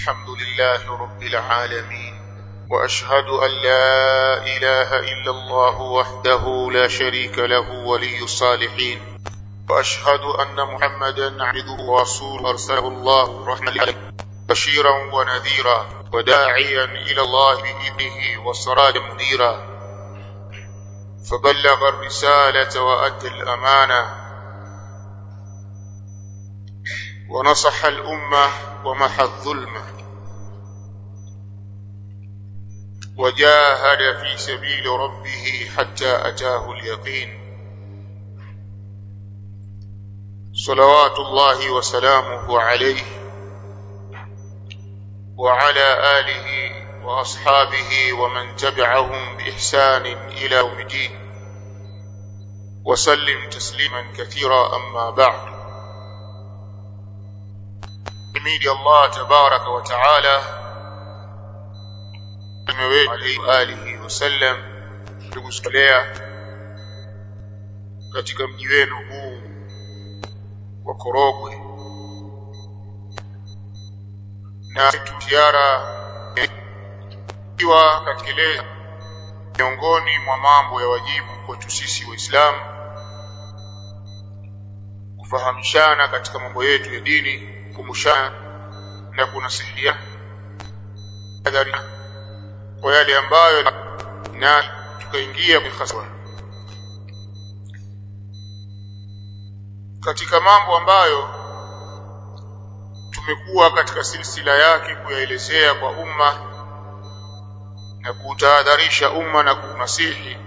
الحمد لله رب العالمين وأشهد أن لا إله إلا الله وحده لا شريك له ولي الصالحين وأشهد أن محمدا عبده ورسوله أرسله الله رحمة للعالمين بشيرا ونذيرا وداعيا إلى الله بإذنه وسراجا منيرا فبلغ الرسالة وأدى الأمانة ونصح الأمة ومحى الظلمة وجاهد في سبيل ربه حتى أتاه اليقين صلوات الله وسلامه عليه وعلى آله وأصحابه ومن تبعهم بإحسان إلى يوم الدين وسلم تسليما كثيرا. أما بعد، حميد الله تبارك وتعالى عليه وآله وسلم tukusikia katika mji wenu huu wa Korogwe na ziara ikiwa katika miongoni mwa mambo ya wajibu kwetu sisi Waislamu kufahamishana katika mambo yetu ya dini, kumshana na kunasihiana hadhari kwa yale ambayo na tukaingia kwa katika mambo ambayo tumekuwa katika silsila yake kuyaelezea kwa umma na kutahadharisha umma na kunasihi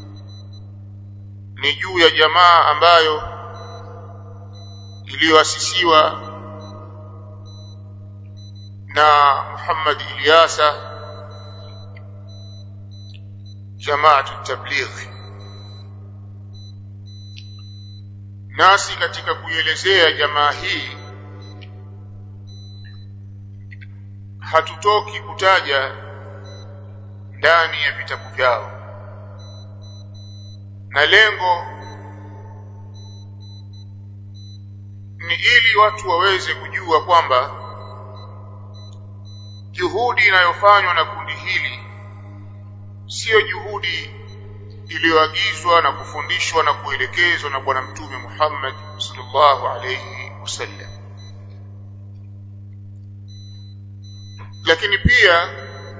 ni juu ya jamaa ambayo iliyoasisiwa na Muhammad Ilyasa, Jamaatu Tablighi. Nasi katika kuelezea jamaa hii hatutoki kutaja ndani ya vitabu vyao, na lengo ni ili watu waweze kujua kwamba juhudi inayofanywa na kundi hili sio juhudi iliyoagizwa na kufundishwa na kuelekezwa na Bwana Mtume Muhammad sallallahu alayhi wasallam, lakini pia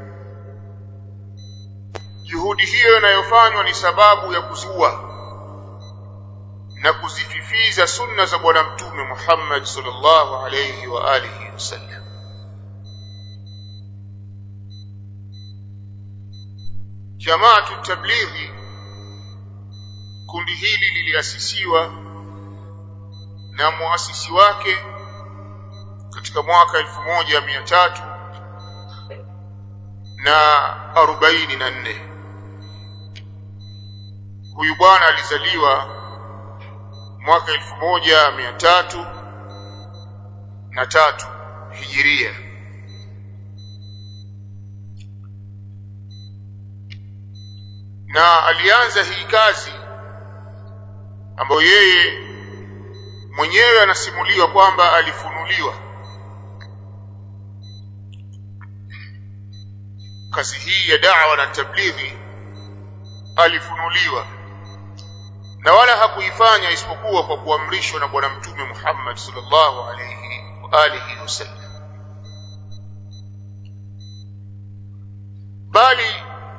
juhudi hiyo inayofanywa ni sababu ya kuzua na kuzififiza sunna za Bwana Mtume Muhammad sallallahu alayhi wa alihi wasallam. Jamaatu Tablighi, kundi hili liliasisiwa na muasisi wake katika mwaka 1344. Huyu bwana alizaliwa mwaka 1303 Hijiria, na alianza hii kazi ambayo yeye mwenyewe anasimuliwa kwamba alifunuliwa. Kazi hii ya da'wa na tablighi alifunuliwa, na wala hakuifanya isipokuwa kwa kuamrishwa na Bwana Mtume Muhammad sallallahu alayhi wa alihi wasallam, bali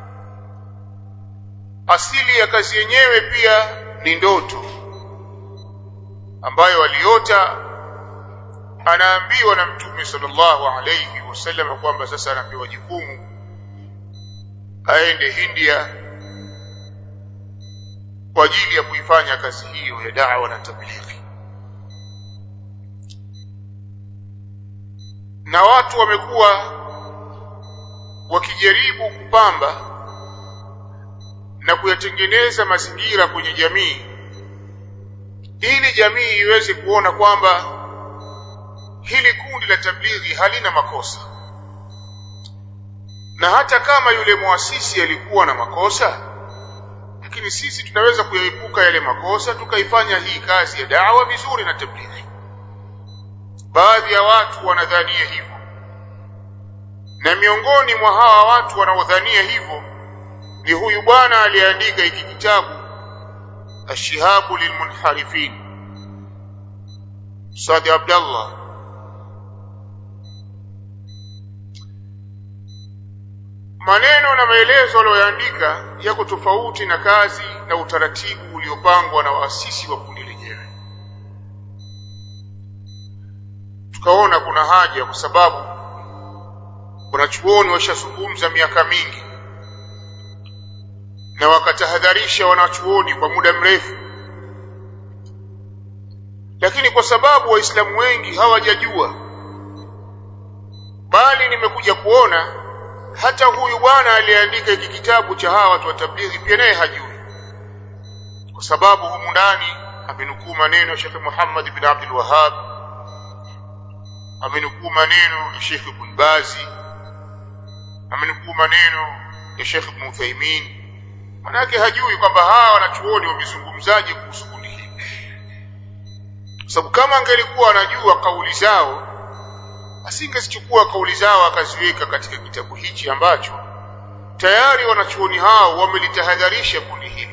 asili ya kazi yenyewe pia ni ndoto ambayo aliota. Anaambiwa na Mtume sallallahu alayhi wasallam kwamba sasa anapewa jukumu aende India kwa ajili ya kuifanya kazi hiyo ya da'wa na tablighi. Na watu wamekuwa wakijaribu kupamba na kuyatengeneza mazingira kwenye jamii ili jamii iweze kuona kwamba hili kundi la tablighi halina makosa, na hata kama yule muasisi alikuwa na makosa, lakini sisi tunaweza kuyaepuka yale makosa tukaifanya hii kazi ya da'wa vizuri na tablighi. Baadhi ya watu wanadhania hivyo, Na miongoni mwa hawa watu wanaodhania hivyo ni huyu bwana aliyeandika hiki kitabu Ash-Shihabu lilmunharifin, Saadi Abdallah. Maneno na maelezo aliyoandika yako tofauti na kazi na utaratibu uliopangwa na waasisi wa kundi lenyewe. Tukaona kuna haja, kwa sababu wanachuoni washazungumza miaka mingi na wakatahadharisha wanachuoni kwa muda mrefu, lakini kwa sababu waislamu wengi hawajajua, bali nimekuja kuona hata huyu bwana aliyeandika hiki kitabu cha hawa watu wa tablighi pia naye hajui, kwa sababu humu ndani amenukuu maneno ya Sheikh Muhammad ibn Abdul Wahhab, amenukuu maneno ya Sheikh Ibn Bazi, amenukuu maneno ya Sheikh Ibn Uthaymeen. Manake hajui kwamba hawa wanachuoni wamezungumzaje kuhusu kundi hili, kwa sababu kama angelikuwa anajua kauli zao asingezichukua kauli zao akaziweka katika kitabu hichi ambacho tayari wanachuoni hao wamelitahadharisha kundi hili.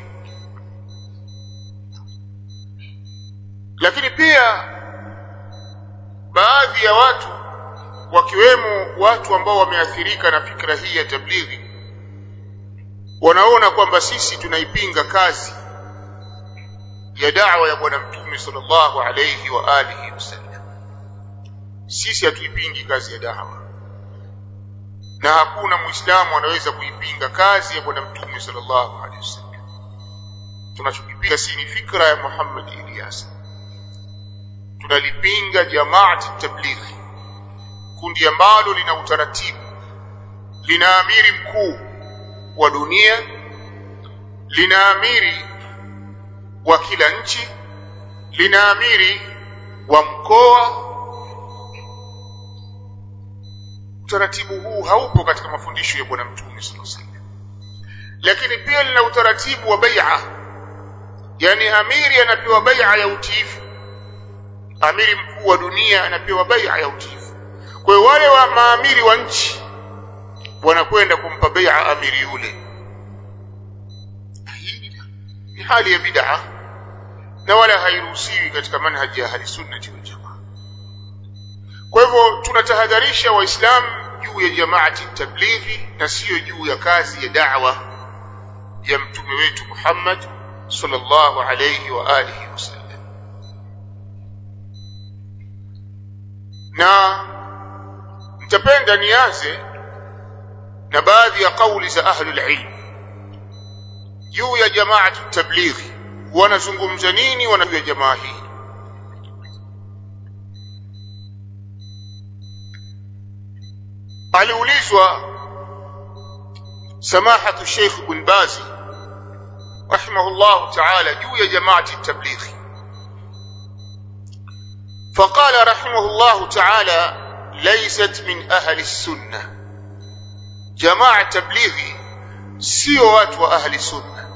Lakini pia baadhi ya watu, wakiwemo watu ambao wameathirika na fikra hii ya tablighi, wanaona kwamba sisi tunaipinga kazi ya da'wa ya bwana Mtume sallallahu alayhi wa alihi wasallam. Sisi hatuipingi kazi ya da'wa, na hakuna muislamu anaweza kuipinga kazi ya bwana Mtume sallallahu alayhi wasallam. Tunachokipinga si ni fikra ya Muhammad Ilyas, tunalipinga jamaati tablighi, kundi ambalo lina utaratibu, lina amiri mkuu wa dunia, lina amiri wa kila nchi, lina amiri wa mkoa. Utaratibu huu haupo katika mafundisho ya bwana Mtume sallallahu alaihi wasallam. Lakini pia lina utaratibu wa bai'a, yani amiri anapewa bai'a ya utiifu, amiri mkuu wa dunia anapewa bai'a ya utiifu. Kwa hiyo wale wa maamiri wa nchi wanakwenda kumpa bai'a amiri yule. Hii ni hali ya bid'a na wala hairuhusiwi katika manhaji ya ahli sunna wal jamaa. Kwa hivyo tunatahadharisha waislamu juu ya jamaati tablighi na sio juu ya kazi ya da'wa ya mtume wetu Muhammad sallallahu alayhi wa alihi wasallam. Na nitapenda nianze na baadhi ya kauli za ahlul ilm juu ya jamaati tablighi, wanazungumza nini wanajua jamaa hii. Aliulizwa samahatu Sheikh Ibn Bazi rahimahullah ta'ala juu ya jamaati tablighi, فقال رحمه الله تعالى ليست من أهل السنة. جماعة تبليغي سيوات وأهل السنة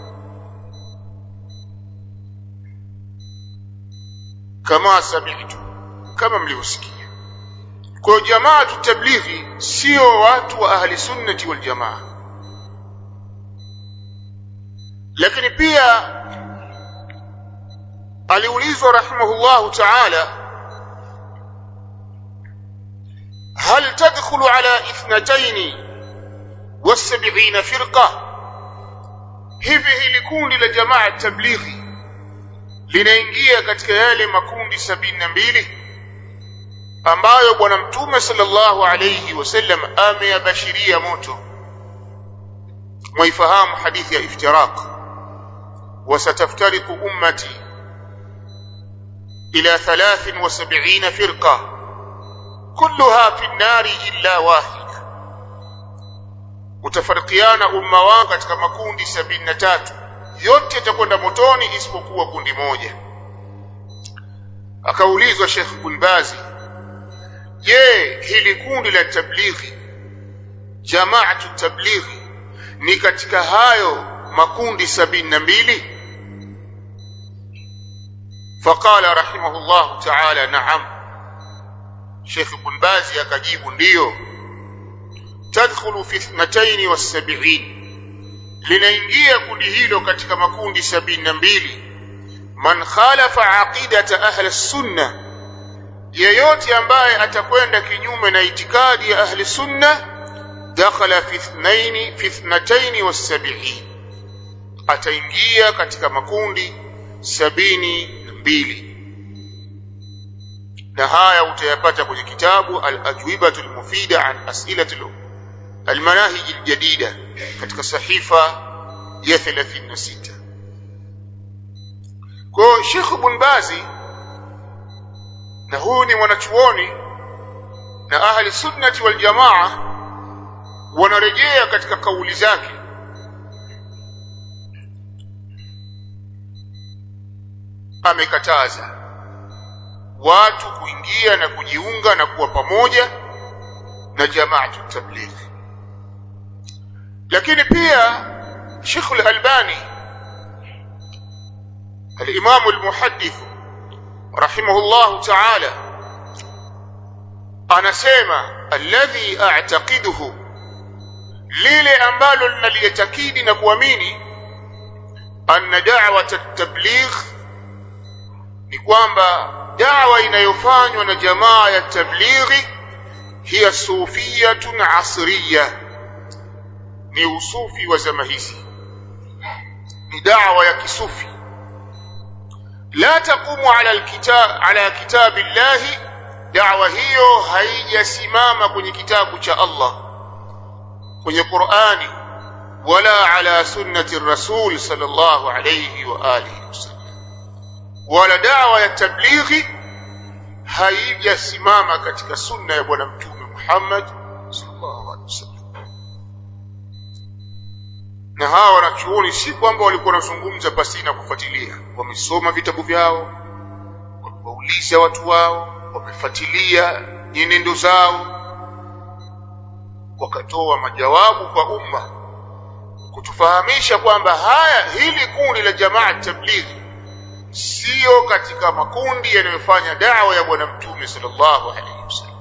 كما سمعت كما مليوسكي. كو جماعة التبليغي سيوات وأهل السنة والجماعة. لكن بيا aliulizwa rahimahullah ta'ala هل تدخل على 72 فرقة؟ hivi hili kundi la jamaa tablighi linaingia katika yale makundi 72 ambayo bwana Mtume sallallahu alayhi wasallam ameyabashiria moto? Mwaifahamu hadithi ya iftiraq, wasataftariqu ummati ila 73 firqa كلها في النار إلا واحد. Utafarikiana umma wangu katika makundi 73, yote yatakwenda motoni isipokuwa kundi moja. Akaulizwa Sheikh Ibn Bazi, je, hili kundi la tablighi, jamaatu tablighi, ni katika hayo makundi 72? Faqala rahimahullah ta'ala na'am. Sheikh Ibn Bazi akajibu ndiyo. tadkhulu fi 72, linaingia kundi hilo katika makundi 72. Man khalafa aqidata ahli sunna, yeyote ambaye atakwenda kinyume na itikadi ya ahli sunna, dakhala fi 72, ataingia katika makundi 72. na haya utayapata kwenye kitabu al-ajwibatu al-mufida an as'ilatu al-manahij al-jadida katika sahifa ya 36. kwa Sheikh Ibn Bazi, na huyu ni mwanachuoni na ahli sunnati wal jamaa, wanarejea katika kauli zake amekataza watu kuingia na kujiunga na kuwa pamoja na jamaatu tabligh. lakini pia Sheikh al-Albani al-Imam al-Muhaddith rahimahullah ta'ala anasema alladhi a'taqiduhu, lile ambalo ninalitakidi na kuamini, anna da'wat at-tabligh, ni kwamba da'wa inayofanywa na jamaa ya tablighi hiya sufiyatun asriya, ni usufi wa zama hizi, ni da'wa ya kisufi. la taqumu ala kitabillahi, da'wa hiyo haijasimama kwenye kitabu cha Allah, kwenye Qur'ani, wala ala sunnati rasul sallallahu alayhi wa alihi wasallam, wala da'wa ya tablighi haijasimama katika sunna ya bwana mtume Muhammad sallallahu alaihi wasallam. na hawa wanachuoni si kwamba walikuwa wanazungumza pasina kufuatilia, wamesoma vitabu vyao, wauliza watu wao, wamefuatilia nyenendo zao, wakatoa majawabu kwa umma kutufahamisha kwamba hili kundi la jamaa tablighi sio katika makundi yanayofanya da'wa ya bwana mtume sallallahu alaihi wasallam.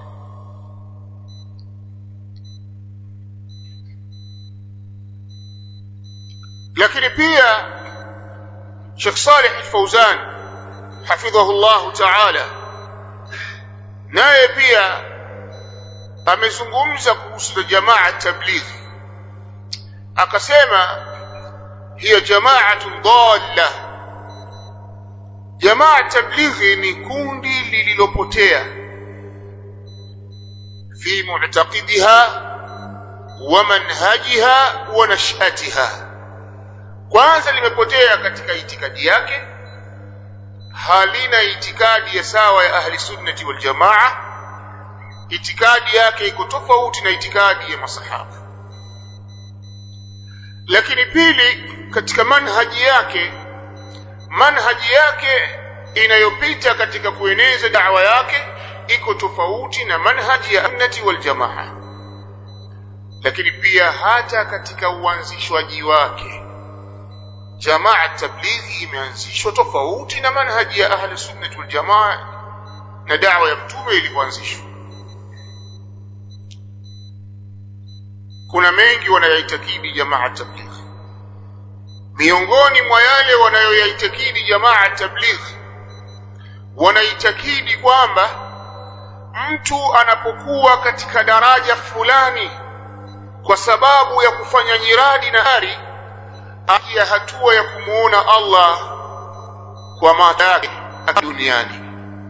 lakini pia Sheikh Saleh al-Fawzan hafidhahu Allah ta'ala, naye pia amezungumza kuhusu jamaa tablighi, akasema hiya jama'atun dalla, jamaa tablighi ni kundi lililopotea, fi mu'taqidiha wa manhajiha wa nash'atiha. kwanza limepotea katika itikadi yake, halina itikadi ya sawa ya ahli sunnati wal jamaa, itikadi yake iko tofauti na itikadi ya masahaba. lakini pili, katika manhaji yake inayopita katika kueneza da'wa yake iko tofauti na manhaji ya sunnati wal jamaa. lakini pia hata katika uanzishwaji wake, jamaa tablighi imeanzishwa tofauti na manhaji ya ahli sunnah wal jamaa na da'wa ya mtume ilivyoanzishwa. kuna mengi wanayoitakidi jamaa tablighi. miongoni mwa yale wanayoitakidi jamaa tablighi, wanaitakidi kwamba mtu anapokuwa katika daraja fulani kwa sababu ya kufanya nyiradi na ari, ya hatua ya kumuona Allah kwa macho yake duniani.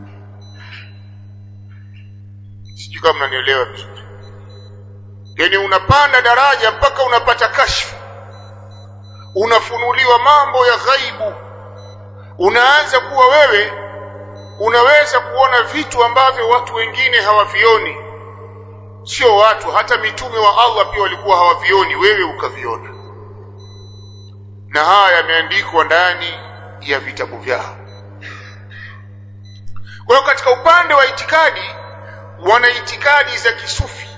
sijui kama mnanielewa vizuri. yani unapanda daraja mpaka unapata kashfu, unafunuliwa mambo ya ghaibu, unaanza kuwa wewe unaweza kuona vitu ambavyo watu wengine hawavioni. sio watu, hata mitume wa Allah pia walikuwa hawavioni, wewe ukaviona. na haya yameandikwa ndani ya vitabu vyao. kwa hiyo katika upande wa itikadi, wana itikadi za kisufi,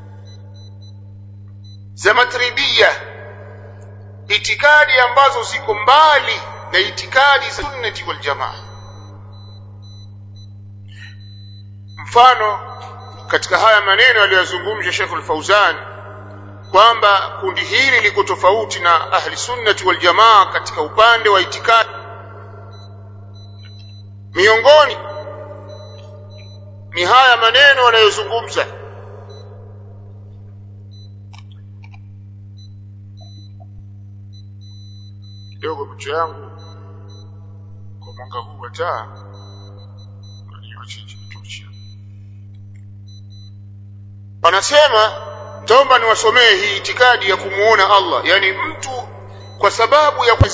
za matribia, itikadi ambazo ziko mbali na itikadi za sunnati wal jamaa. mfano katika haya maneno aliyozungumza Sheikh al-Fawzan kwamba kundi hili liko tofauti na ahli sunnati wal jamaa katika upande wa itikadi. Miongoni ni haya maneno wanayozungumza. Kidogo macho yangu kwa mwanga huu wa taa anasema, naomba niwasomee hii itikadi ya kumuona Allah. Yani mtu kwa sababu ya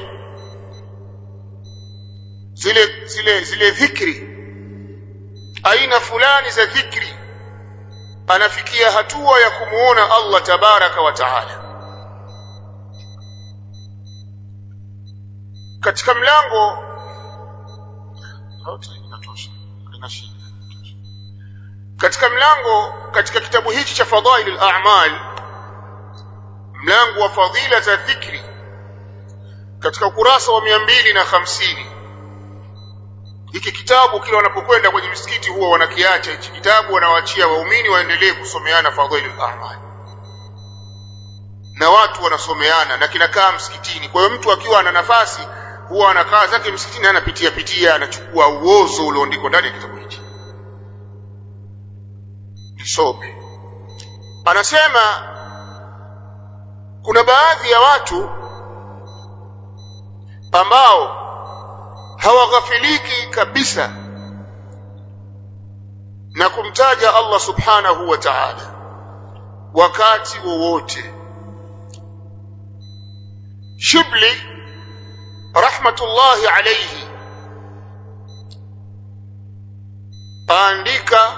zile dhikri, aina fulani za dhikri, anafikia hatua ya kumuona Allah tabaraka wa taala. Katika mlango katika kitabu hichi cha Fadailul A'mal, mlango wa fadhila za dhikri, katika ukurasa wa 250. Hiki kitabu kila wanapokwenda kwenye misikiti huwa wanakiacha hichi kitabu, wanawaachia waumini waendelee kusomeana Fadailul A'mal, na watu wanasomeana na kinakaa msikitini. Kwa hiyo mtu akiwa ana nafasi huwa anakaa zake msikitini, anapitia anachukua uozo ulioandikwa ndani ya kitabu hichi nisome. Anasema kuna baadhi ya watu ambao hawaghafiliki kabisa na kumtaja Allah subhanahu wa ta'ala wakati wowote. Shibli rahmatullahi alayhi aandika,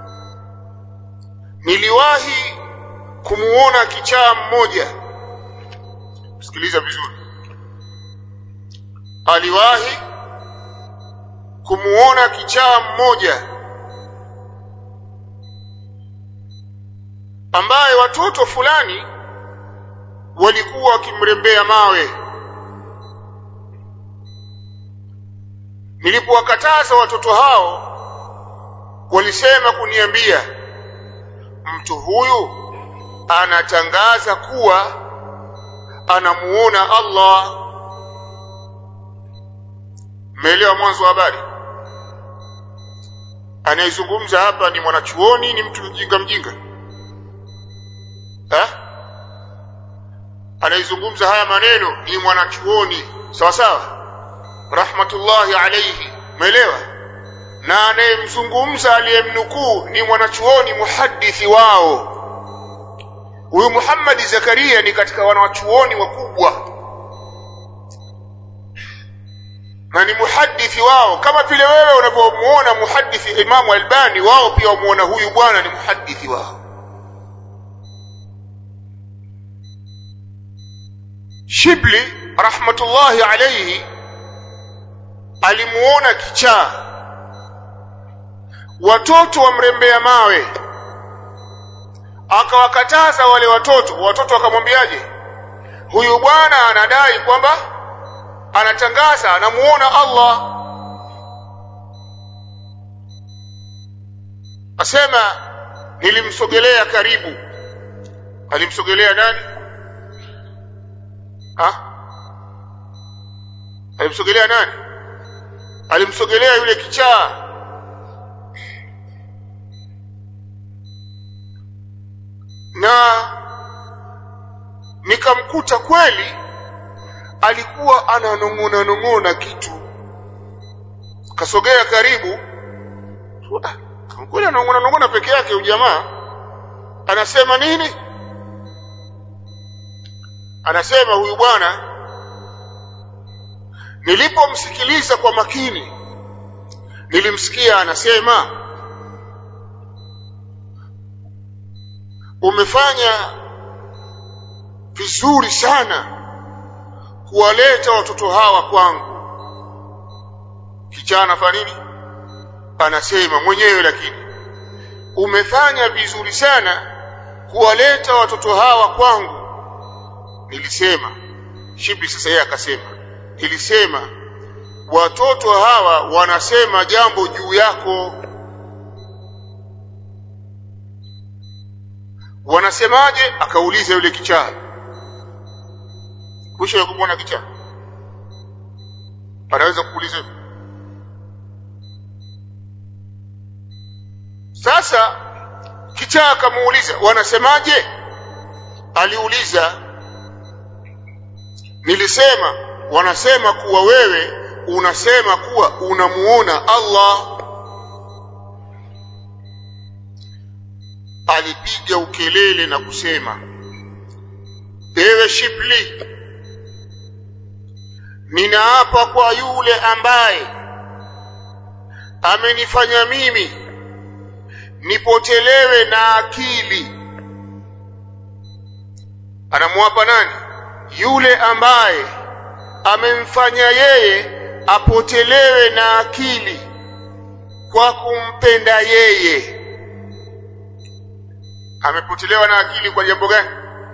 niliwahi kumuona kichaa mmoja. Sikiliza vizuri, aliwahi kumuona kichaa mmoja ambaye watoto fulani walikuwa wakimrembea mawe. Nilipowakataza watoto hao, walisema kuniambia, mtu huyu anatangaza kuwa anamuona Allah. Mmeelewa mwanzo wa habari? Anayezungumza hapa ni mwanachuoni, ni mtu mjinga? Anayezungumza haya maneno ni mwanachuoni, sawa sawa, rahmatullahi alayhi. Umeelewa? Na anayemzungumza, aliyemnukuu, ni mwanachuoni muhaddithi wao. Huyu Muhammad Zakaria ni katika wanachuoni wakubwa na ni muhaddithi wao, kama vile wewe unavyomuona muhaddithi Imam Albani, wao pia wamuona huyu bwana ni muhaddithi wao. Shibli rahmatullahi alayhi alimuona kichaa, watoto wamrembea mawe, akawakataza wale watoto. Watoto wakamwambiaje? Huyu bwana anadai kwamba anatangaza anamuona Allah. Asema nilimsogelea karibu. Alimsogelea nani? Alimsogelea nani? Alimsogelea yule kichaa. Na nikamkuta kweli alikuwa ananong'ona kitu. Kasogea karibu, kweli ananong'ona peke yake. Ujamaa anasema nini? Anasema huyu bwana, nilipomsikiliza kwa makini, nilimsikia anasema, umefanya vizuri sana kuwaleta watoto hawa kwangu. Kijana fanya nini? Anasema mwenyewe, lakini umefanya vizuri sana kuwaleta watoto hawa kwangu. Nilisema, Shibli sasa yeye akasema, nilisema watoto hawa wanasema jambo juu yako. wanasemaje? Akauliza yule kichaa. Kusha kumwona kichaa anaweza kuuliza. Sasa kichaa akamuuliza, wanasemaje? Aliuliza, nilisema wanasema kuwa wewe unasema kuwa unamuona Allah. Alipiga ukelele na kusema, ewe Shibli, ninaapa kwa yule ambaye amenifanya mimi nipotelewe na akili. Anamuapa nani? Yule ambaye amemfanya yeye apotelewe na akili kwa kumpenda yeye. Amepotelewa na akili kwa jambo gani?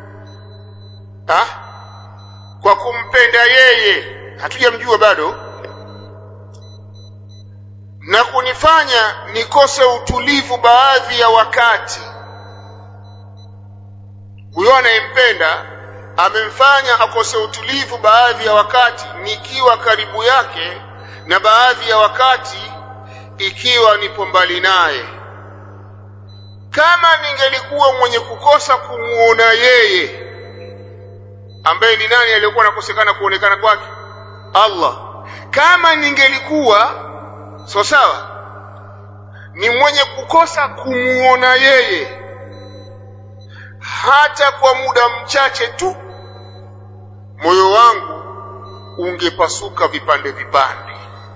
Kwa kumpenda yeye, hatujamjua bado, na kunifanya nikose utulivu baadhi ya wakati. Huyo anayempenda amemfanya akose utulivu baadhi ya wakati nikiwa karibu yake, na baadhi ya wakati ikiwa nipo mbali naye. Kama ningelikuwa mwenye kukosa kumuona yeye, ambaye ni nani aliyekuwa anakosekana kuonekana kwake? Allah. Kama ningelikuwa sawa ni mwenye kukosa kumuona yeye hata kwa muda mchache tu, moyo wangu ungepasuka vipande vipande.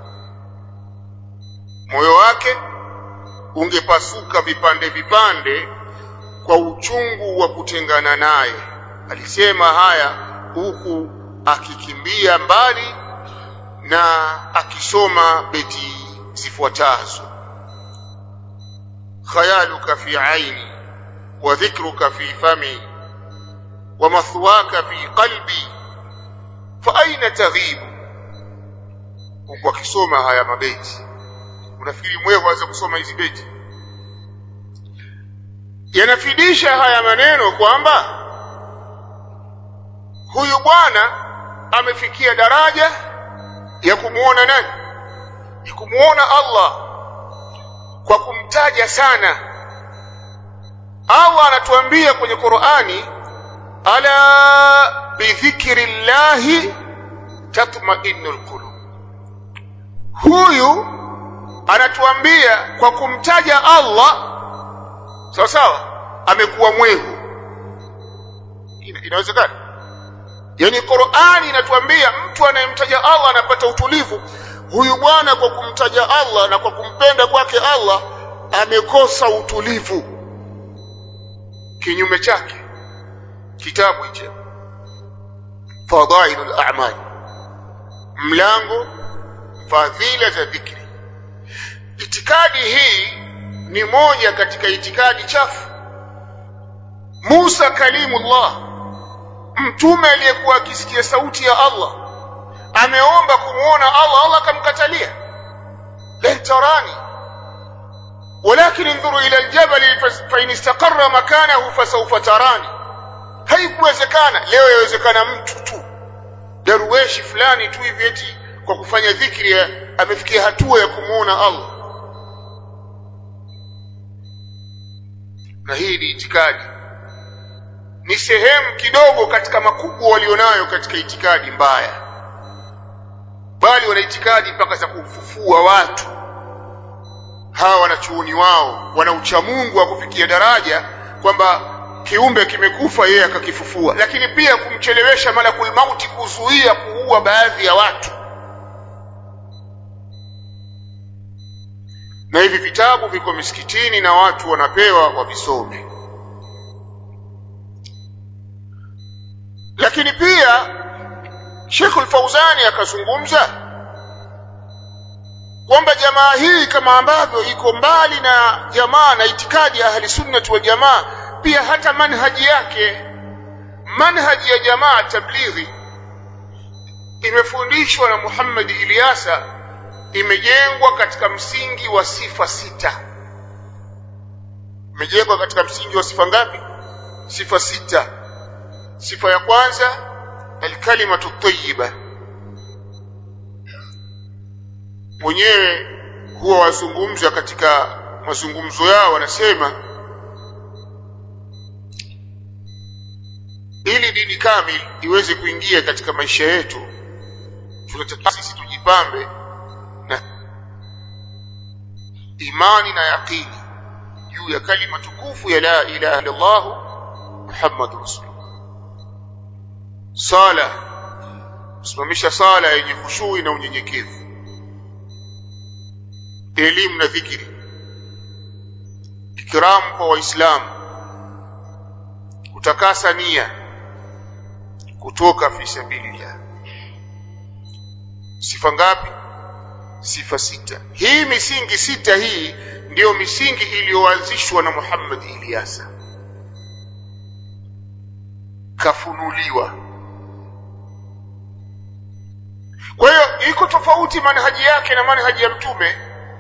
Moyo wake ungepasuka vipande vipande kwa uchungu wa kutengana naye. Alisema haya huku akikimbia mbali na akisoma beti zifuatazo: khayaluka fi aini wa dhikruka fi fami wa mathwaka fi qalbi fa aina taghibu. Huku akisoma haya mabeti, unafikiri mwewe aweza kusoma hizi beti? Yanafidisha haya maneno kwamba huyu bwana amefikia daraja ya kumuona nani? Ya kumuona Allah kwa kumtaja sana. Allah anatuambia kwenye Qur'ani, ala bidhikrillahi tatma'innul qulub. Huyu anatuambia kwa kumtaja Allah sawa sawa amekuwa mwehu. Inawezekana? Yani Qur'ani inatuambia mtu anayemtaja Allah anapata utulivu. Huyu bwana kwa kumtaja Allah na kwa kumpenda kwake Allah amekosa utulivu. Kinyume chake kitabu hicho Fadailul A'mal, mlango fadhila za dhikri. Itikadi hii ni moja katika itikadi chafu. Musa kalimullah, mtume aliyekuwa akisikia sauti ya Allah, ameomba kumuona Allah, Allah akamkatalia. La tarani walakin انظروا الى الجبل فإن استقر مكانه فسوف تراني. Haikuwezekana. Leo yawezekana mtu tu daruweshi fulani tu hivi eti kwa kufanya dhikri amefikia hatua ya kumuona Allah. Na hii ni itikadi, ni sehemu kidogo katika makubwa walionayo katika itikadi mbaya, bali wana itikadi mpaka za kufufua watu. Hawa wanachuoni wao wana uchamungu wa kufikia daraja kwamba kiumbe kimekufa yeye akakifufua, lakini pia kumchelewesha malakul mauti kuzuia kuua baadhi ya watu. Na hivi vitabu viko misikitini na watu wanapewa wavisome. Lakini pia Sheikh Al-Fauzani akazungumza kwamba jamaa hii kama ambavyo iko mbali na jamaa na itikadi ya ahli sunnah wal jamaa, pia hata manhaji yake, manhaji ya jamaa tablighi imefundishwa na Muhammad Ilyasa, imejengwa katika msingi wa sifa 6. Imejengwa katika msingi wa sifa ngapi? sifa 6. Sifa ya kwanza al-kalimatu tayyiba. Mwenyewe huwa wazungumza katika mazungumzo yao wanasema ili dini kamili iweze kuingia katika maisha yetu tunataka sisi tujipambe na imani na yaqini juu ya kalima tukufu ya la ilaha illa Allah Muhammadur Rasulullah. Sala, kusimamisha sala yenye khushui na unyenyekevu, elimu na dhikri, ikram kwa waislamu, kutakasa nia, kutoka fi sabilillah. Sifa ngapi? Sifa 6. Hii misingi 6 hii ndio misingi iliyoanzishwa na Muhammad Ilyasa, kafunuliwa. Kwa hiyo iko tofauti manhaji yake na manhaji ya mtume.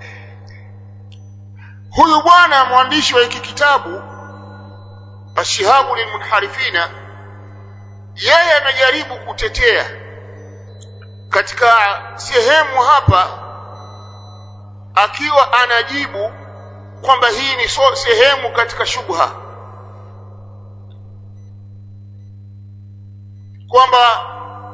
Huyu bwana mwandishi wa hiki kitabu Ashihabu lilmunharifina, yeye amejaribu kutetea katika sehemu hapa, akiwa anajibu kwamba hii ni sehemu katika shubha, kwamba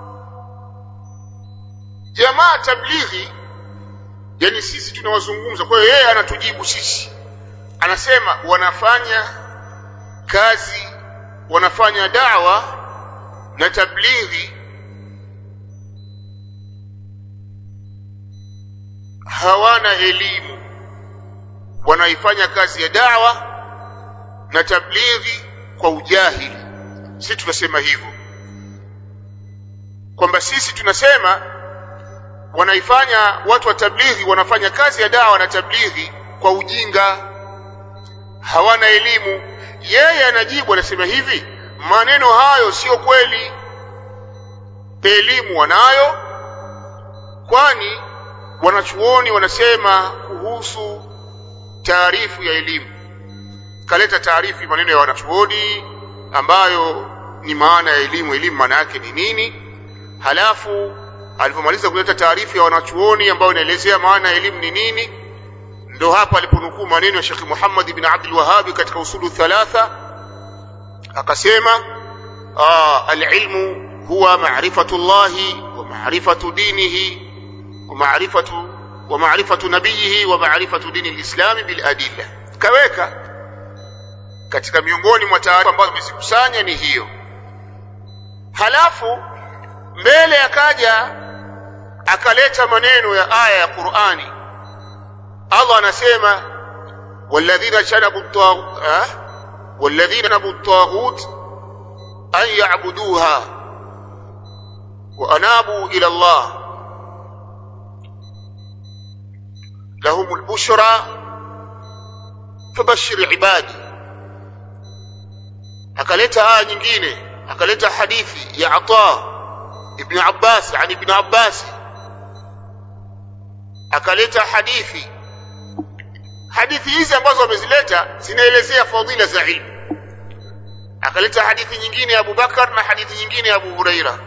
jamaa tablighi, yani sisi tunawazungumza. Kwa hiyo yeye anatujibu sisi, anasema wanafanya kazi, wanafanya da'wa na tablighi, hawana elimu, wanaifanya kazi ya da'wa na tablighi kwa ujahili. Sisi tunasema hivyo, kwamba sisi tunasema wanaifanya watu wa tablighi wanafanya kazi ya da'wa na tablighi kwa ujinga, hawana elimu. Yeye anajibu anasema hivi, maneno hayo sio kweli, elimu wanayo, kwani wanachuoni wanasema kuhusu taarifu ya elimu. Kaleta taarifu maneno ya wanachuoni ambayo ni maana ya elimu, elimu maana yake ni nini. Halafu alipomaliza kuleta taarifu ya wanachuoni ambayo inaelezea maana ya elimu ni nini, ndo hapa aliponukuu maneno ya Sheikh Muhammad ibn Abdul Wahhab katika usulu 3, akasema al-ilmu huwa ma'rifatullahi wa ma'rifatu dinihi wa ma'rifatu nabiyhi wa ma'rifatu dini al-islam bil adilla. Kaweka katika miongoni mwa taarifa ambazo amezikusanya ni hiyo. Halafu mbele akaja akaleta maneno ya aya ya Qur'ani. Allah anasema walladhina shanabu at-taghut an ya'buduha wa anabu ila Allah lahum al-bushra fabashshir ibadi. Akaleta aya nyingine, akaleta hadithi ya Ata ibn Abbas ani ibn Abbas, akaleta hadithi hizi ambazo wamezileta zinaelezea fadhila za ilmu. Akaleta hadithi nyingine ya Abu Bakar na hadithi nyingine ya Abu Huraira.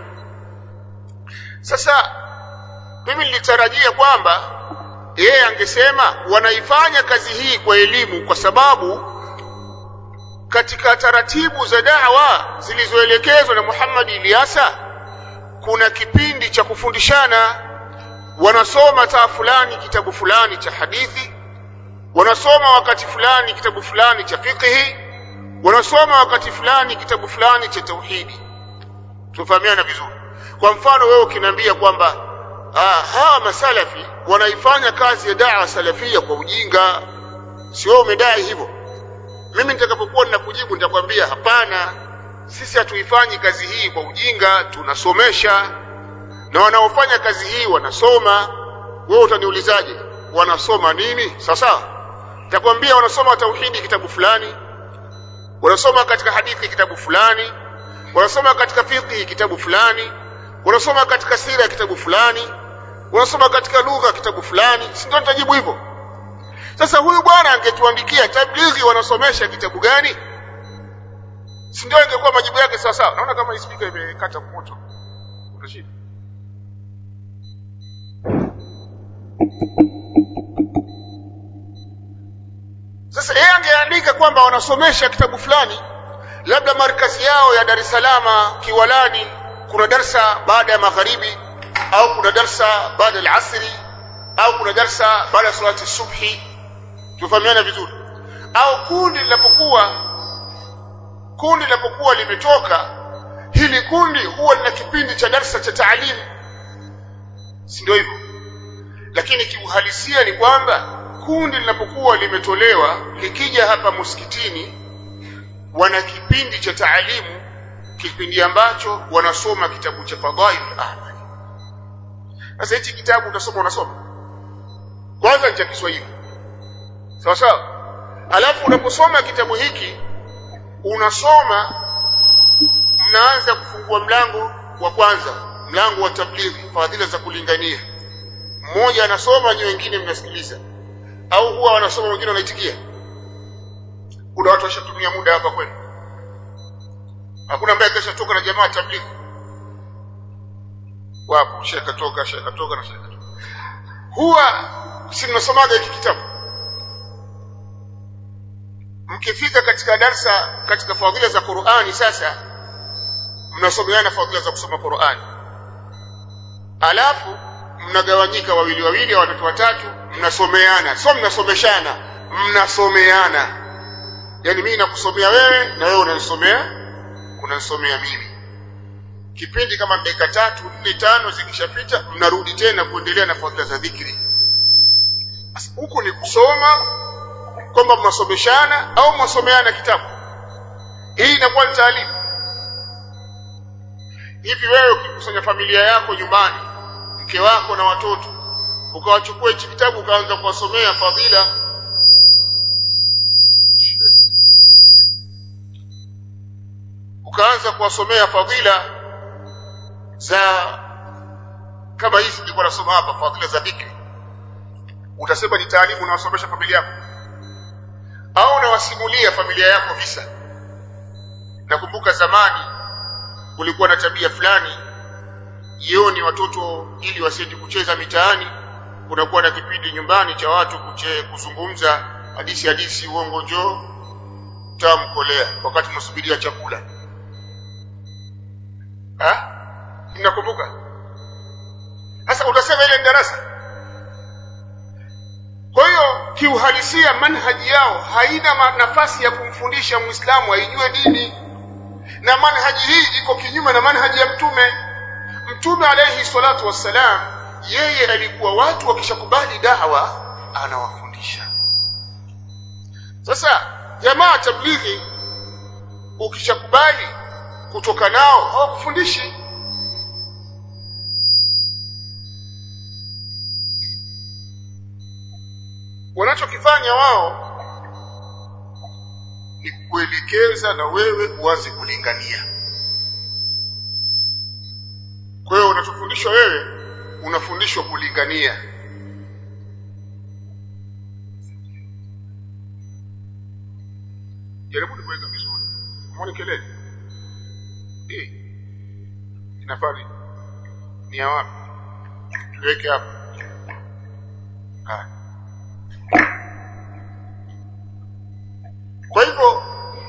Sasa mimi nilitarajia kwamba yeye angesema wanaifanya kazi hii kwa elimu, kwa sababu katika taratibu za da'wa zilizoelekezwa na Muhammad Ilyasa kuna kipindi cha kufundishana. Wanasoma taa fulani kitabu fulani cha hadithi, wanasoma wakati fulani kitabu fulani cha fiqh, wanasoma wakati fulani kitabu fulani cha tauhidi. Tufahamiana vizuri. Kwa mfano wewe ukiniambia kwamba hawa masalafi wanaifanya kazi ya da'wa salafia kwa ujinga, si wewe umedai hivyo? Mimi nitakapokuwa ninakujibu nitakwambia hapana, sisi hatuifanyi kazi hii kwa ujinga, tunasomesha, na wanaofanya kazi hii wanasoma. Wewe utaniulizaje wanasoma nini? Sasa nitakwambia wanasoma tauhidi kitabu fulani, wanasoma katika hadithi kitabu fulani, wanasoma katika fiqh kitabu fulani, wanasoma katika sira kitabu fulani, wanasoma katika lugha kitabu fulani. Si ndio nitajibu hivyo? Sasa huyu bwana angetuandikia tablighi wanasomesha kitabu gani, Si ndio ingekuwa majibu yake sawa sawa? Naona kama speaker imekata moto. Unashika. Sasa yeye angeandika kwamba wanasomesha kitabu fulani, labda markazi yao ya Dar es Salaam Kiwalani kuna darasa baada ya magharibi, au kuna darasa baada ya asri, au kuna darasa baada ya salati subhi. Tufahamiana vizuri. Au kundi linapokuwa limetoka, hili kundi huwa lina kipindi cha darasa cha taalimu, si ndio hivyo? Lakini kiuhalisia ni kwamba kundi linapokuwa limetolewa likija hapa msikitini, wana kipindi cha taalimu, kipindi ambacho wanasoma kitabu cha Fadhailul A'mal. Sasa hichi kitabu unasoma kwanza ni cha Kiswahili, sawa sawa. Alafu unaposoma kitabu hiki, unasoma, mnaanza kufungua mlango wa kwanza, mlango wa tablighi, fadhila za kulingania. Mmoja anasoma, nyinyi wengine mnasikiliza, au huwa wanasoma wengine wanaitikia. Kuna watu washatumia muda hapa kwenu? Hakuna ambaye kashatoka na jamaa tablighi? Wapo, shekatoka na shekatoka. Huwa si mnasomaga hiki kitabu, mkifika katika darasa katika fadhila za Qur'ani, sasa mnasomeana fadhila za kusoma Qur'ani, alafu mnagawanyika wawili au watatu, mnasomeana, sio mnasomeshana, mnasomeana. Yani mimi nakusomea wewe na wewe unanisomea mimi. Kipindi kama dakika 3, 4, 5 zikishapita, mnarudi tena kuendelea na fadhila za dhikri. Huko ni kusoma kwamba mnasomeshana au mnasomeana kitabu. Hii inakuwa ni taalimu. Hivi wewe ukikusanya familia yako nyumbani, mke wako na watoto, ukawachukua hichi kitabu ukaanza kuwasomea fadhila, za kama hizi nilikuwa nasoma hapa, fadhila za dhikri, utasema ni taalimu unawasomesha familia yako? Au unawasimulia familia yako visa? Nakumbuka zamani kulikuwa na tabia fulani, jioni watoto ili wasiende kucheza mitaani, kunakuwa na kipindi nyumbani cha watu kuzungumza hadithi, uongo njoo tamkolea, wakati tunasubiria chakula. Mnakumbuka? Sasa utasema ile darasa. Kwa hiyo kiuhalisia manhaji yao haina nafasi ya kumfundisha Muislamu aijue dini, na manhaji hii iko kinyume na manhaji ya Mtume alayhi salatu wassalam. Yeye alikuwa watu wakishakubali da'wa anawafundisha. Sasa jamaa tablighi ukishakubali kutoka nao hawakufundishi. Wanachokifanya wao ni kuelekeza na wewe uanze kulingania. Kwa hiyo unachofundishwa wewe, unafundishwa kulingania. Jaribu kuweka vizuri. Muone kelele. Inafari. Ni ya wapi? Tuweke hapa. Kwa hivyo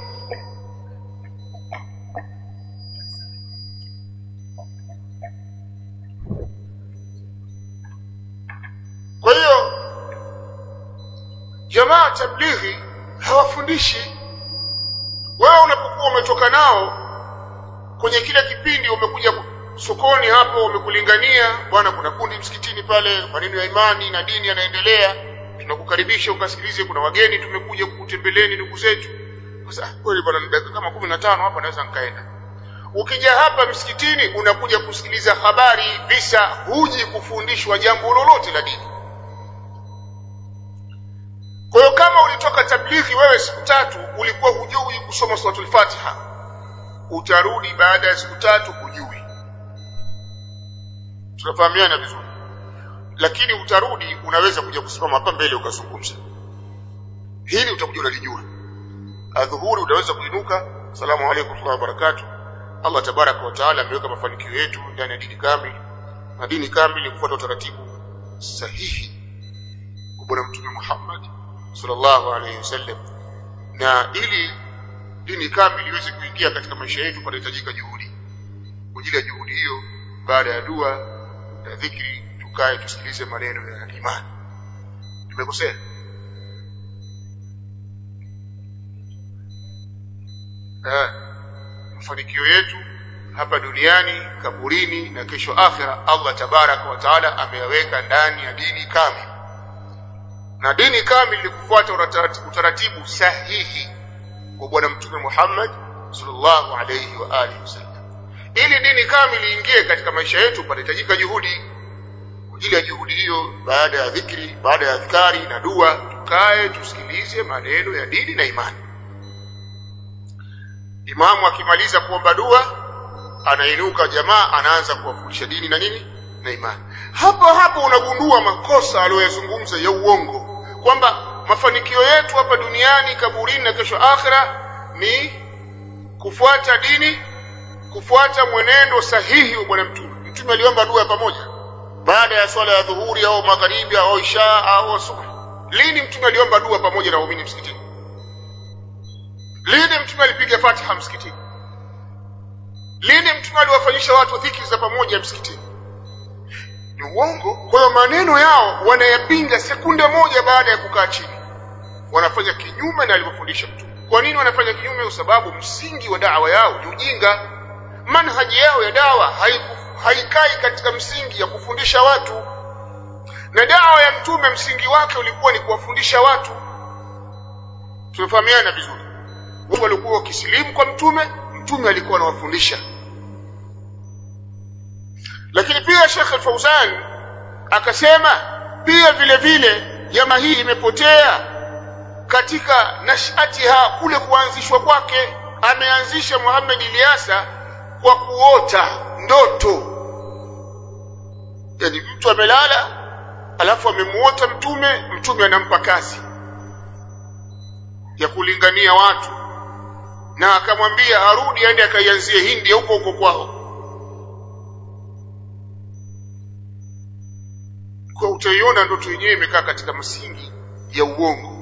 jamaa tablighi hawafundishi. Wewe unapokuwa umetoka nao kwenye kila kipindi, umekuja sokoni hapo, umekulingania, bwana kuna kundi msikitini pale, maneno ya imani na dini yanaendelea, tunakukaribisha ukasikilize, kuna wageni tumekuja kukutembeleni ndugu zetu. Sasa kweli bwana, dakika kama 15 hapa naweza nikaenda. Ukija hapa msikitini unakuja kusikiliza habari, visa, huji kufundishwa jambo lolote la dini. Kwa hiyo kama ulitoka tablighi wewe siku 3 ulikuwa hujui kusoma suratul Fatiha, utarudi baada ya siku 3 hujui. Tunafahamiana vizuri. Lakini utarudi, unaweza kuja kusimama hapa mbele ukazungumza. Hili utakuja unalijua. Adhuhuri utaweza kuinuka Assalamu alaykum wa barakatuh. Allah tabaraka wa taala ameweka mafanikio yetu ndani ya dini kamili. Na dini kamili kufuata utaratibu sahihi kwa Bwana Mtume Muhammad sallallahu alayhi wasallam. Na ili dini kamili iweze kuingia katika maisha yetu panahitajika juhudi. Kwa ajili ya juhudi hiyo, baada ya dua na dhikri, tukae tusikilize maneno ya imani. Tumekosea? Mafanikio yetu hapa duniani, kaburini na kesho akhira, Allah tabaraka wa taala ameyaweka ndani ya dini kamili. Na dini kamili ni kufuata utaratibu sahihi kwa Bwana Mtume Muhammad sallallahu alayhi wa alihi wasallam. Ili dini kamili ingie katika maisha yetu panahitajika juhudi. Kwa ajili ya juhudi hiyo, baada ya dhikri, baada ya adhkari na dua, tukae tusikilize maneno ya dini na imani. Imamu akimaliza kuomba dua, anainuka jamaa, anaanza kuwafundisha dini na nini na imani. Hapo unagundua makosa aliyozungumza ya uongo, kwamba mafanikio yetu hapa duniani, kaburini na kesho akhira ni kufuata dini, kufuata mwenendo sahihi wa Bwana Mtume. Mtume aliomba dua pamoja baada ya swala ya dhuhuri au magharibi au isha au asubuhi. Lini Mtume aliomba dua pamoja na waumini msikitini? Lini Mtume alipiga Fatiha msikitini? Lini Mtume aliwafanyisha watu dhikri za pamoja msikitini? Ni uongo. Kwa hiyo maneno yao wanayapinga sekunde moja baada ya kukaa chini. Wanafanya kinyume na alivyofundisha Mtume. Kwa nini wanafanya kinyume? Kwa sababu msingi wa da'wa yao ni ujinga. Manhaji yao ya da'wa haikai katika msingi ya kufundisha watu. Na da'wa ya Mtume msingi wake ulikuwa ni kuwafundisha watu. Tunafahamiana vizuri. Watu walikuwa wakisilimu kwa Mtume, Mtume alikuwa anawafundisha. Lakini pia Sheikh Al-Fauzan akasema pia vile vile jamaa hii imepotea katika nashatiha, kule kuanzishwa kwake. Ameanzisha Muhammad Ilyasa kwa kuota ndoto. Yani mtu amelala alafu amemuota Mtume, Mtume anampa kazi ya kulingania watu, na akamwambia arudi aende akaianzie Hindi huko kwao. Kwa utaiona ndoto yenyewe imekaa katika msingi ya uongo.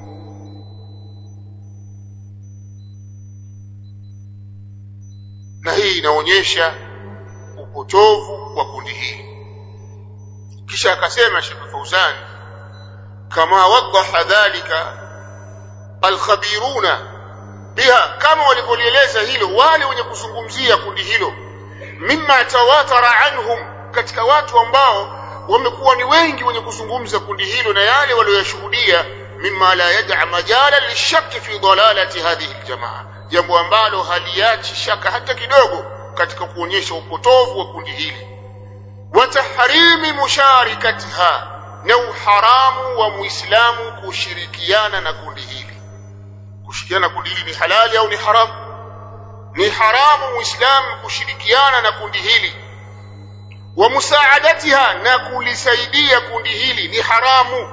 Na hii inaonyesha upotovu wa kundi hili. Kisha akasema Sheikh Fauzan, kama wadaha dhalika alkhabiruna biha, kama walivyolieleza hilo wale wenye kuzungumzia kundi hilo, mimma tawatara anhum, katika watu ambao wamekuwa ni wengi wenye kuzungumza kundi hilo na yale waliyoshuhudia, mimma la yad'a majala lishakki fi dalalati hadhihi aljamaa, jambo ambalo haliachi shaka hata kidogo katika kuonyesha upotovu wa kundi hili. Wa tahrimi musharikatiha, na uharamu wa muislamu kushirikiana na kundi hili. Kushirikiana na kundi hili ni halali au ni haramu? Ni haramu muislamu kushirikiana na kundi hili. Wa musaadatiha, na kulisaidia kundi hili ni haramu.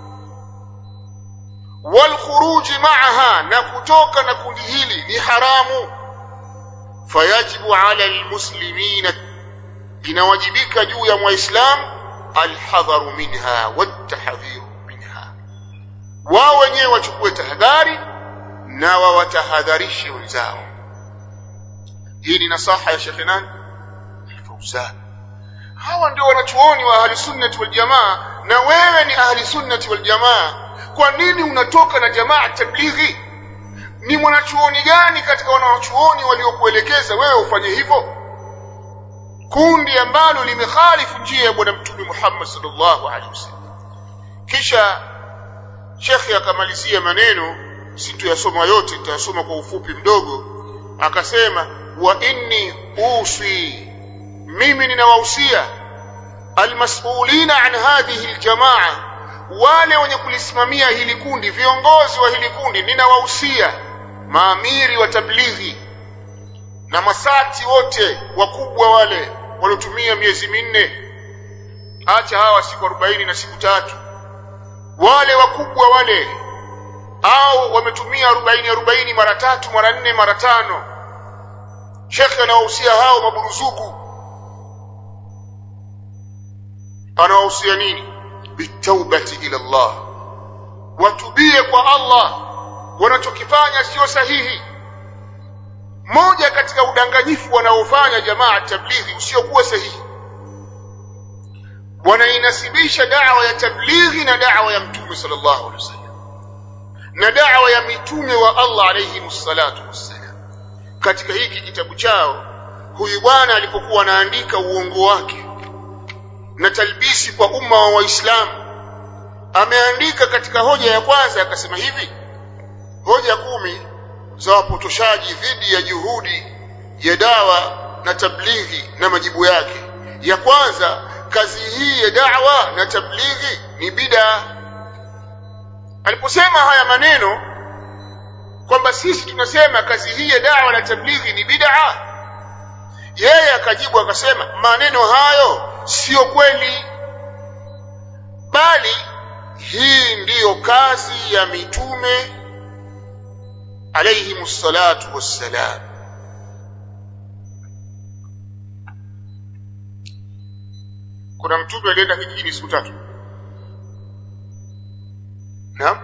Wal khuruj ma'aha, na kutoka na kundi hili ni haramu. Fayajibu ala almuslimina, inawajibika juu ya muislamu alhadharu minha watahdhiru minha, wao wenyewe wachukue tahadhari na wawatahadharishe wenzao. Hii ni nasaha ya Sheikh nani? Fauzan. Hawa ndio wanachuoni wa ahli sunnati wal jamaa, na wewe ni ahli sunnati wal jamaa. Kwa nini unatoka na jamaa tablighi? Ni mwanachuoni gani katika wanachuoni waliokuelekeza wewe ufanye hivyo? Kundi ambalo limekhalifu njia ya Bwana Mtume Muhammad sallallahu alaihi wasallam. Kisha Sheikh akamalizia maneno, sitayasoma yote, nitasoma kwa ufupi mdogo. Akasema, wa inni usi, mimi ninawahusia almas'ulina an hadhihi aljamaa, wale wenye kulisimamia hili kundi, viongozi wa hili kundi, ninawahusia maamiri wa tablighi na masati wote wakubwa, wale waliotumia miezi minne, acha hawa siku 40 na siku 3, wale wakubwa wale, au wametumia 40 mara 3 mara 4 mara 5, Sheikh anawahusia hao maburuzuku, anawahusia nini? Bitaubati ila Allah, watubie kwa Allah, wanachokifanya sio sahihi. Moja katika udanganyifu wanaofanya jamaa tablighi usiokuwa sahihi, wanainasibisha da'wa ya tablighi na da'wa ya mtume sallallahu alaihi wasallam na da'wa ya mitume wa Allah alayhi msalatu wassalam. Katika hiki kitabu chao, huyu bwana alipokuwa anaandika uongo wake na talbisi kwa umma wa Waislamu, ameandika katika hoja ya kwanza akasema hivi: hoja 10 za wapotoshaji dhidi ya juhudi ya dawa na tablighi na majibu yake. Ya kwanza, kazi hii ya da'wa na tablighi ni bid'a. Aliposema haya maneno kwamba sisi tunasema kazi hii ya da'wa na tablighi ni bid'a, yeye akajibu akasema maneno hayo sio kweli, bali hii ndiyo kazi ya mitume alayhi salatu wassalam. Kuna mtume alienda kijijini siku 3. Naam.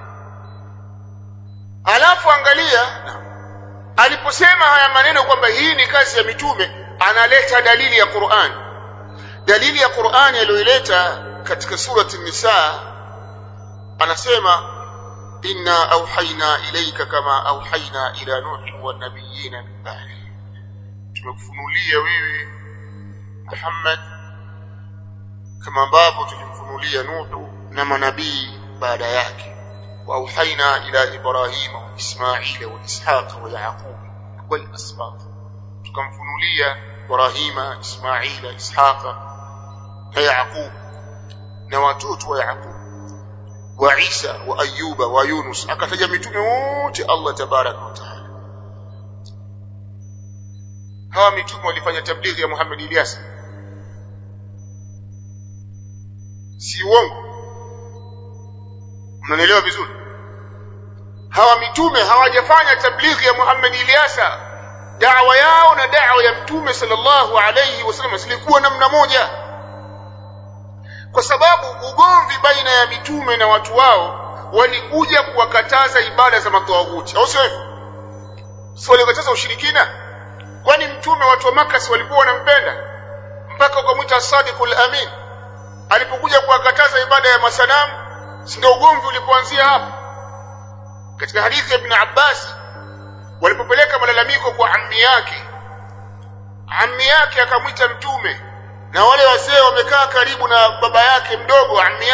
Alafu angalia, aliposema haya maneno kwamba hii ni kazi ya mitume, analeta dalili ya Qur'an. Dalili ya Qur'an aliyoileta katika surati an-Nisa, anasema inna auhayna ilayka kama auhayna ila nuhin wan nabiyina min ba'di, tumekufunulia wewe Muhammad kama ambavyo tulimfunulia Nuhu na manabii baada yake. Wa auhayna ila Ibrahima wa Ismaila wa Ishaqa wa Yaqub wal asbaq, tukamfunulia Ibrahima, Ismaila, Ishaqa na Yaqub na watoto wa Yaqub, wa Isa wa Ayuba wa Yunus. Akataja mitume wote Allah tabaraka wa taala. Hawa mitume walifanya tablighi ya Muhammad Ilyas, si uongo? Mnanielewa vizuri? Hawa mitume hawajafanya tablighi ya Muhammad Ilyasa. Da'wa yao na da'wa ya mtume sallallahu alayhi wasallam zilikuwa namna moja, kwa sababu ugomvi baina ya mitume na watu wao walikuja kuwakataza ibada za matawuti, au sio? Sio walikataza ushirikina? Kwani mtume watu wa Makkah walikuwa wanampenda mpaka wakamuita Sadiqul Amin? Alipokuja kuwakataza ibada ya masanamu, ndio ugomvi ulipoanzia hapo. Katika hadithi ya Ibn Abbas, walipopeleka malalamiko kwa ammi yake akamwita mtume, na wale wazee wamekaa karibu na baba yake mdogo ammi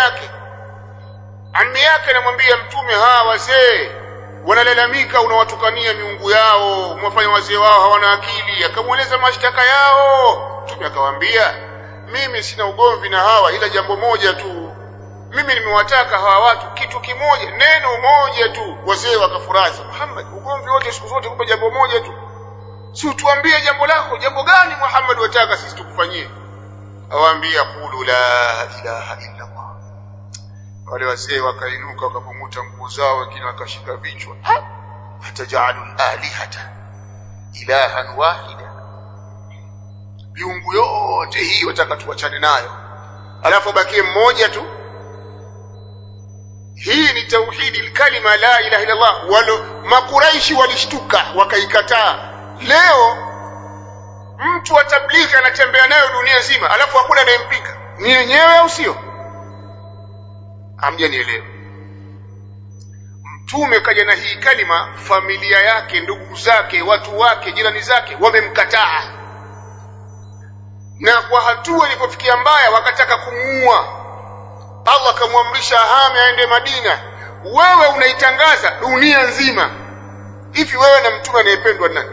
yake anamwambia mtume, hawa wazee wanalalamika unawatukania miungu yao, umefanya wazee wao hawana akili. Akamueleza mashtaka yao. Mtume akamwambia, mimi sina ugomvi na hawa, ila jambo moja tu, mimi nimewataka hawa watu kitu kimoja, neno moja tu. Wazee wakafurahi, Muhammad, ugomvi wote siku zote kwa jambo moja tu, si utuambie jambo lako, jambo gani Muhammad wataka sisi tukufanyie? Awaambia, qulu la ilaha illa Allah. Wale wazee wakainuka wakapumuta nguo zao, wengine wakashika vichwa, hatajalu alihata ilahan wahida, miungu yote hii wataka tuachane nayo, alafu bakie mmoja tu. Hii ni tauhidi, kalima la ilaha illa Allah. Walo makuraishi walishtuka wakaikataa. Leo mtu wa tablighi anatembea nayo dunia nzima, alafu hakuna anayempinga. Ni yenyewe au sio? Hamjanielewa. Mtume kaja na hii kalima, familia yake, ndugu zake, watu wake, jirani zake wamemkataa, na kwa hatua ilipofikia mbaya wakataka kumuua. Allah akamwamrisha ahame aende Madina. Wewe unaitangaza dunia nzima. Hivi wewe na mtume anayependwa nani?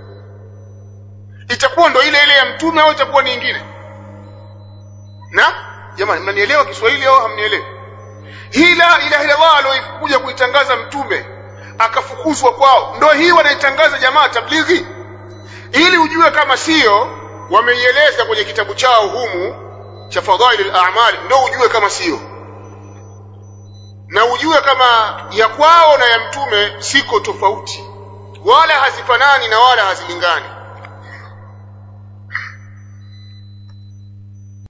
Itakuwa ndo ile ile ya mtume au itakuwa ni nyingine? Na jamani, mnanielewa Kiswahili au hamnielewi? Hii la ilaha illa Allah aliyokuja kuitangaza mtume akafukuzwa kwao, ndo hii wanaitangaza jamaa tablighi. Ili ujue kama sio, wameieleza kwenye kitabu chao humu cha Fadhailul A'mal, ndo ujue kama sio, na ujue kama ya kwao na ya mtume siko tofauti, wala hazifanani na wala hazilingani.